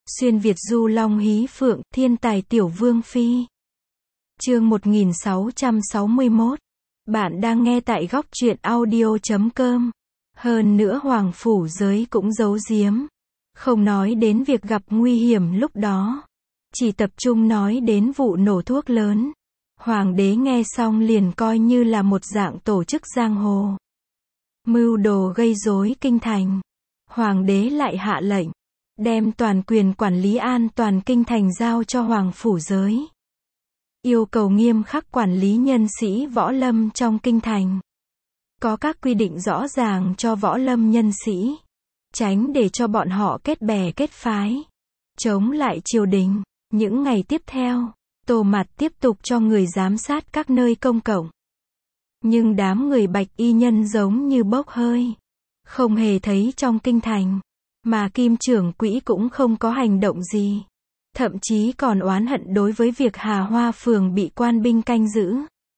Xuyên Việt du long hí phượng, thiên tài tiểu vương phi. Chương 1661. Bạn đang nghe tại góc truyện audio.com. Hơn nữa Hoàng Phủ Giới cũng giấu giếm. Không nói đến việc gặp nguy hiểm lúc đó. Chỉ tập trung nói đến vụ nổ thuốc lớn. Hoàng đế nghe xong liền coi như là một dạng tổ chức giang hồ. Mưu đồ gây rối kinh thành. Hoàng đế lại hạ lệnh. Đem toàn quyền quản lý an toàn kinh thành giao cho Hoàng Phủ Giới. Yêu cầu nghiêm khắc quản lý nhân sĩ võ lâm trong kinh thành. Có các quy định rõ ràng cho võ lâm nhân sĩ. Tránh để cho bọn họ kết bè kết phái. Chống lại triều đình. Những ngày tiếp theo, Tô Mạt tiếp tục cho người giám sát các nơi công cộng. Nhưng đám người bạch y nhân giống như bốc hơi. Không hề thấy trong kinh thành. Mà Kim Trưởng Quỹ cũng không có hành động gì. Thậm chí còn oán hận đối với việc Hà Hoa Phường bị quan binh canh giữ.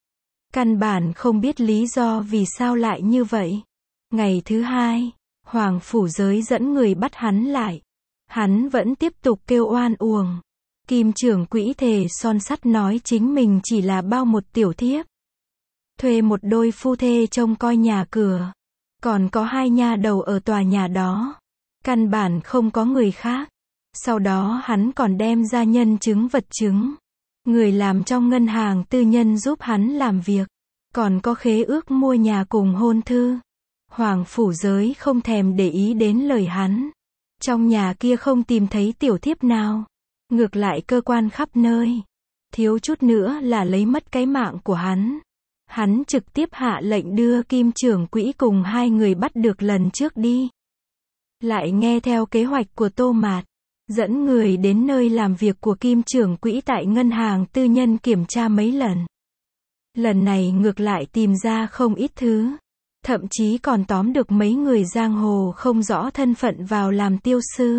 Căn bản không biết lý do vì sao lại như vậy. Ngày thứ hai, Hoàng Phủ Giới dẫn người bắt hắn lại. Hắn vẫn tiếp tục kêu oan uổng. Kim Trưởng Quỹ thề son sắt nói chính mình chỉ là bao một tiểu thiếp. Thuê một đôi phu thê trông coi nhà cửa. Còn có hai nha đầu ở tòa nhà đó. Căn bản không có người khác. Sau đó hắn còn đem ra nhân chứng vật chứng. Người làm trong ngân hàng tư nhân giúp hắn làm việc. Còn có khế ước mua nhà cùng hôn thư. Hoàng Phủ Giới không thèm để ý đến lời hắn. Trong nhà kia không tìm thấy tiểu thiếp nào. Ngược lại cơ quan khắp nơi. Thiếu chút nữa là lấy mất cái mạng của hắn. Hắn trực tiếp hạ lệnh đưa Kim Trưởng Quỹ cùng hai người bắt được lần trước đi. Lại nghe theo kế hoạch của Tô Mạt. Dẫn người đến nơi làm việc của Kim Trưởng Quỹ tại ngân hàng tư nhân kiểm tra mấy lần. Lần này ngược lại tìm ra không ít thứ. Thậm chí còn tóm được mấy người giang hồ không rõ thân phận vào làm tiêu sư.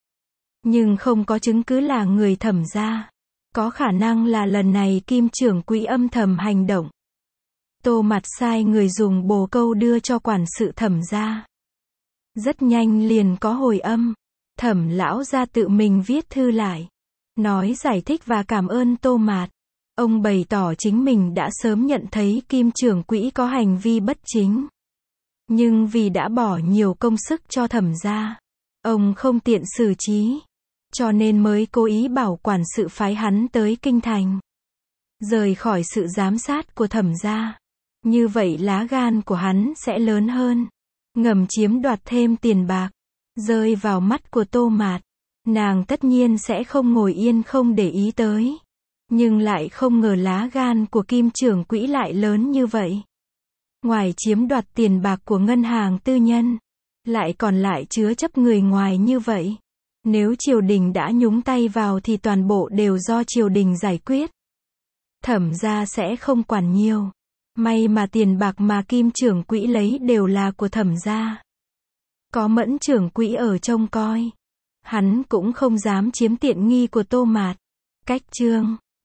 Nhưng không có chứng cứ là người Thẩm gia. Có khả năng là lần này Kim Trưởng Quỹ âm thầm hành động. Tô Mạt sai người dùng bồ câu đưa cho quản sự Thẩm gia. Rất nhanh liền có hồi âm. Thẩm lão gia tự mình viết thư lại. Nói giải thích và cảm ơn Tô Mạt. Ông bày tỏ chính mình đã sớm nhận thấy Kim Trưởng Quỹ có hành vi bất chính. Nhưng vì đã bỏ nhiều công sức cho Thẩm gia. Ông không tiện xử trí. Cho nên mới cố ý bảo quản sự phái hắn tới kinh thành. Rời khỏi sự giám sát của Thẩm gia. Như vậy lá gan của hắn sẽ lớn hơn. Ngầm chiếm đoạt thêm tiền bạc. Rơi vào mắt của Tô Mạt. Nàng tất nhiên sẽ không ngồi yên không để ý tới. Nhưng lại không ngờ lá gan của Kim Trưởng Quỹ lại lớn như vậy. Ngoài chiếm đoạt tiền bạc của ngân hàng tư nhân. Lại còn lại chứa chấp người ngoài như vậy. Nếu triều đình đã nhúng tay vào thì toàn bộ đều do triều đình giải quyết. Thẩm gia sẽ không quản nhiều. May mà tiền bạc mà Kim Trưởng Quỹ lấy đều là của Thẩm gia. Có Mẫn Trưởng Quỹ ở trông coi. Hắn cũng không dám chiếm tiện nghi của Tô Mạt. Cách chương